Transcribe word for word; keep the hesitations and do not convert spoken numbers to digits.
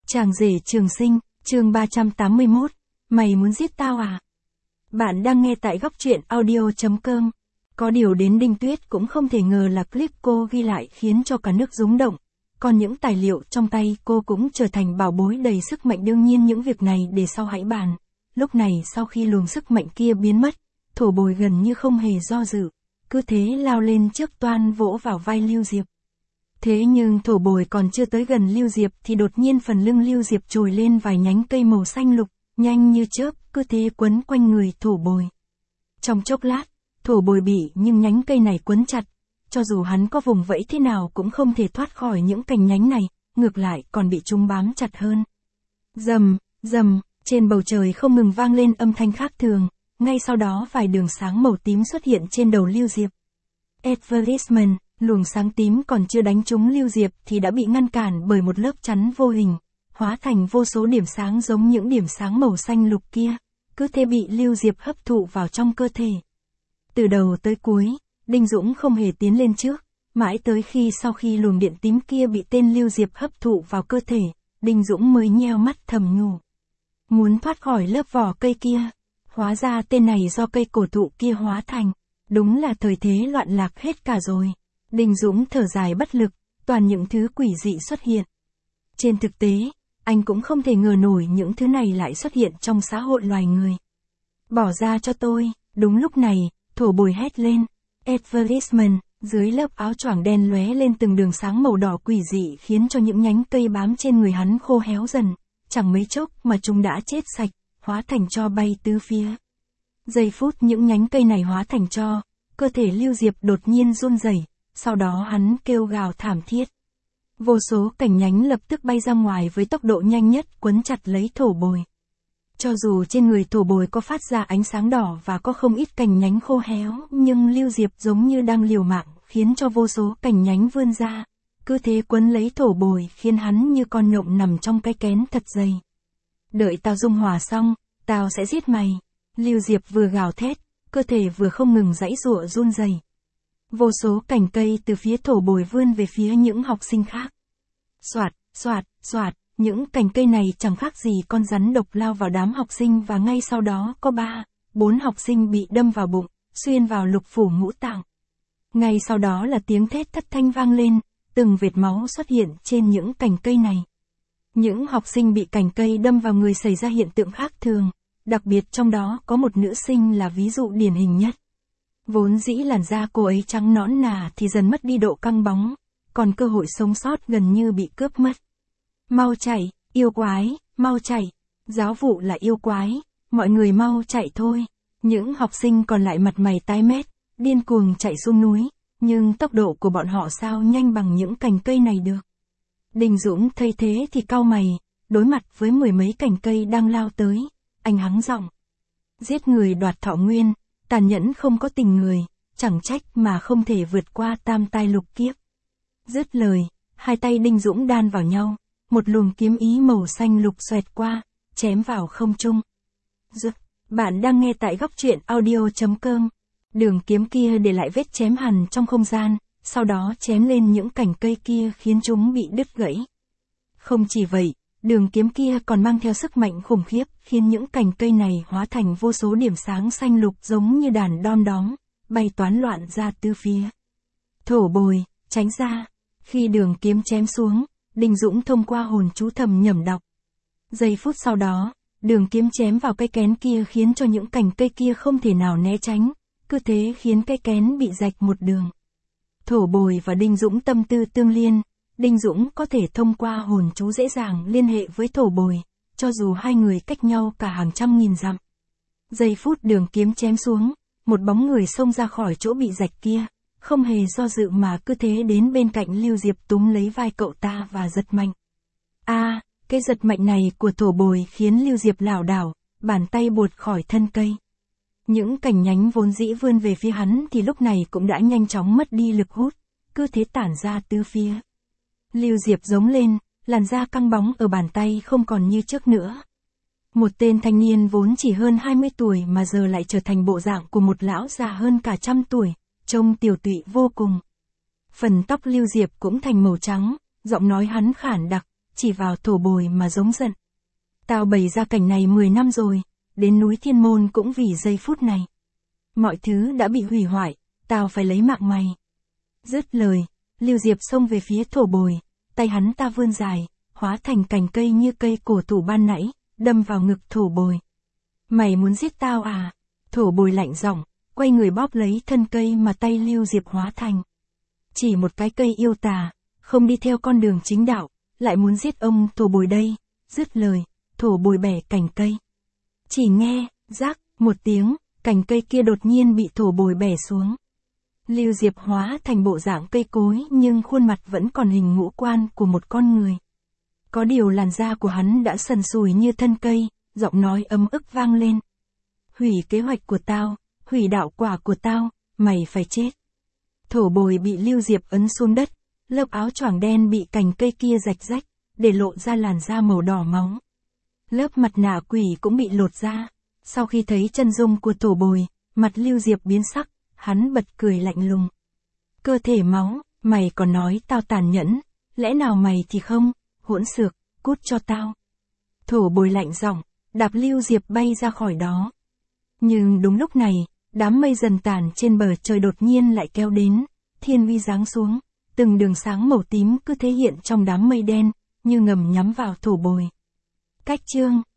Chàng rể trường sinh, chương ba trăm tám mươi mốt, mày muốn giết tao à? Bạn đang nghe tại góc truyện audio chấm com. Có điều đến Đinh Tuyết cũng không thể ngờ là clip cô ghi lại khiến cho cả nước rúng động. Còn những tài liệu trong tay cô cũng trở thành bảo bối đầy sức mạnh, đương nhiên những việc này để sau hãy bàn. Lúc này sau khi luồng sức mạnh kia biến mất, Thổ Bồi gần như không hề do dự, cứ thế lao lên trước toan vỗ vào vai Lưu Diệp. Thế nhưng Thổ Bồi còn chưa tới gần Lưu Diệp thì đột nhiên phần lưng Lưu Diệp trồi lên vài nhánh cây màu xanh lục, nhanh như chớp, cứ thế quấn quanh người Thổ Bồi. Trong chốc lát, Thổ Bồi bị nhưng nhánh cây này quấn chặt, cho dù hắn có vùng vẫy thế nào cũng không thể thoát khỏi những cành nhánh này, ngược lại còn bị chúng bám chặt hơn. Rầm, rầm, trên bầu trời không ngừng vang lên âm thanh khác thường, ngay sau đó vài đường sáng màu tím xuất hiện trên đầu Lưu Diệp. Advertisement, luồng sáng tím còn chưa đánh trúng Lưu Diệp thì đã bị ngăn cản bởi một lớp chắn vô hình, hóa thành vô số điểm sáng giống những điểm sáng màu xanh lục kia, cứ thế bị Lưu Diệp hấp thụ vào trong cơ thể. Từ đầu tới cuối, Đinh Dũng không hề tiến lên trước, mãi tới khi sau khi luồng điện tím kia bị tên Lưu Diệp hấp thụ vào cơ thể, Đinh Dũng mới nheo mắt thầm nhủ. Muốn thoát khỏi lớp vỏ cây kia, hóa ra tên này do cây cổ thụ kia hóa thành, đúng là thời thế loạn lạc hết cả rồi. Đinh Dũng thở dài bất lực, toàn những thứ quỷ dị xuất hiện. Trên thực tế, anh cũng không thể ngờ nổi những thứ này lại xuất hiện trong xã hội loài người. Bỏ ra cho tôi, đúng lúc này, Thổ Bồi hét lên. Advertisement, dưới lớp áo choàng đen lóe lên từng đường sáng màu đỏ quỷ dị khiến cho những nhánh cây bám trên người hắn khô héo dần, chẳng mấy chốc mà chúng đã chết sạch, hóa thành tro bay tứ phía. Giây phút những nhánh cây này hóa thành tro, cơ thể Lưu Diệp đột nhiên run rẩy, sau đó hắn kêu gào thảm thiết. Vô số cành nhánh lập tức bay ra ngoài với tốc độ nhanh nhất quấn chặt lấy Thổ Bồi. Cho dù trên người Thổ Bồi có phát ra ánh sáng đỏ và có không ít cành nhánh khô héo, nhưng Lưu Diệp giống như đang liều mạng, khiến cho vô số cành nhánh vươn ra, cứ thế quấn lấy Thổ Bồi khiến hắn như con nhộng nằm trong cái kén thật dày. Đợi tao dung hòa xong, tao sẽ giết mày. Lưu Diệp vừa gào thét, cơ thể vừa không ngừng giãy giụa run rẩy. Vô số cành cây từ phía Thổ Bồi vươn về phía những học sinh khác. Soạt, soạt, soạt, những cành cây này chẳng khác gì con rắn độc lao vào đám học sinh và ngay sau đó có ba, bốn học sinh bị đâm vào bụng, xuyên vào lục phủ ngũ tạng. Ngay sau đó là tiếng thét thất thanh vang lên, từng vệt máu xuất hiện trên những cành cây này. Những học sinh bị cành cây đâm vào người xảy ra hiện tượng khác thường, đặc biệt trong đó có một nữ sinh là ví dụ điển hình nhất. Vốn dĩ làn da cô ấy trắng nõn nà thì dần mất đi độ căng bóng, còn cơ hội sống sót gần như bị cướp mất. Mau chạy, yêu quái, mau chạy, giáo vụ là yêu quái, mọi người mau chạy thôi. Những học sinh còn lại mặt mày tái mét, điên cuồng chạy xuống núi, nhưng tốc độ của bọn họ sao nhanh bằng những cành cây này được. Đinh Dũng thấy thế thì cau mày, đối mặt với mười mấy cành cây đang lao tới, anh hắng giọng. Giết người đoạt thọ nguyên, tàn nhẫn không có tình người, chẳng trách mà không thể vượt qua tam tai lục kiếp. Dứt lời, hai tay Đinh Dũng đan vào nhau, một luồng kiếm ý màu xanh lục xoẹt qua, chém vào không trung. Dứt, bạn đang nghe tại góc truyện audio chấm com. Đường kiếm kia để lại vết chém hằn trong không gian, sau đó chém lên những cành cây kia khiến chúng bị đứt gãy. Không chỉ vậy, đường kiếm kia còn mang theo sức mạnh khủng khiếp khiến những cành cây này hóa thành vô số điểm sáng xanh lục giống như đàn đom đóm, bay toán loạn ra tứ phía. Thổ Bồi, tránh ra. Khi đường kiếm chém xuống, Đinh Dũng thông qua hồn chú thầm nhẩm đọc. Giây phút sau đó, đường kiếm chém vào cây kén kia khiến cho những cành cây kia không thể nào né tránh, cứ thế khiến cây kén bị rạch một đường. Thổ Bồi và Đinh Dũng tâm tư tương liên, Đinh Dũng có thể thông qua hồn chú dễ dàng liên hệ với Thổ Bồi, cho dù hai người cách nhau cả hàng trăm nghìn dặm. Giây phút đường kiếm chém xuống, một bóng người xông ra khỏi chỗ bị rạch kia, không hề do dự mà cứ thế đến bên cạnh Lưu Diệp túm lấy vai cậu ta và giật mạnh. A, à, cái giật mạnh này của Thổ Bồi khiến Lưu Diệp lảo đảo, bàn tay buột khỏi thân cây. Những cành nhánh vốn dĩ vươn về phía hắn thì lúc này cũng đã nhanh chóng mất đi lực hút, cứ thế tản ra tứ phía. Lưu Diệp giống lên, làn da căng bóng ở bàn tay không còn như trước nữa. Một tên thanh niên vốn chỉ hơn hai mươi tuổi mà giờ lại trở thành bộ dạng của một lão già hơn cả trăm tuổi, trông tiều tụy vô cùng. Phần tóc Lưu Diệp cũng thành màu trắng, giọng nói hắn khản đặc, chỉ vào thổ bồi mà giống giận. Tao bày ra cảnh này mười năm rồi, đến núi Thiên Môn cũng vì giây phút này. Mọi thứ đã bị hủy hoại, tao phải lấy mạng mày. Dứt lời, Lưu Diệp xông về phía thổ bồi, tay hắn ta vươn dài, hóa thành cành cây như cây cổ thụ ban nãy, đâm vào ngực thổ bồi. Mày muốn giết tao à? Thổ bồi lạnh giọng, quay người bóp lấy thân cây mà tay Lưu Diệp hóa thành. Chỉ một cái cây yêu tà, không đi theo con đường chính đạo, lại muốn giết ông thổ bồi đây. Dứt lời, thổ bồi bẻ cành cây. Chỉ nghe, rắc, một tiếng, cành cây kia đột nhiên bị thổ bồi bẻ xuống. Lưu Diệp hóa thành bộ dạng cây cối nhưng khuôn mặt vẫn còn hình ngũ quan của một con người. Có điều làn da của hắn đã sần sùi như thân cây, giọng nói ấm ức vang lên. Hủy kế hoạch của tao, hủy đạo quả của tao, mày phải chết. Thổ bồi bị Lưu Diệp ấn xuống đất, lớp áo choàng đen bị cành cây kia rạch rách, để lộ ra làn da màu đỏ máu. Lớp mặt nạ quỷ cũng bị lột ra. Sau khi thấy chân dung của thổ bồi, mặt Lưu Diệp biến sắc, hắn bật cười lạnh lùng. Cơ thể máu, mày còn nói tao tàn nhẫn, lẽ nào mày thì không, hỗn xược, cút cho tao. Thổ bồi lạnh giọng, đạp Lưu Diệp bay ra khỏi đó. Nhưng đúng lúc này, đám mây dần tàn trên bờ trời đột nhiên lại kéo đến, thiên uy giáng xuống, từng đường sáng màu tím cứ thể hiện trong đám mây đen, như ngầm nhắm vào thổ bồi. Cách chương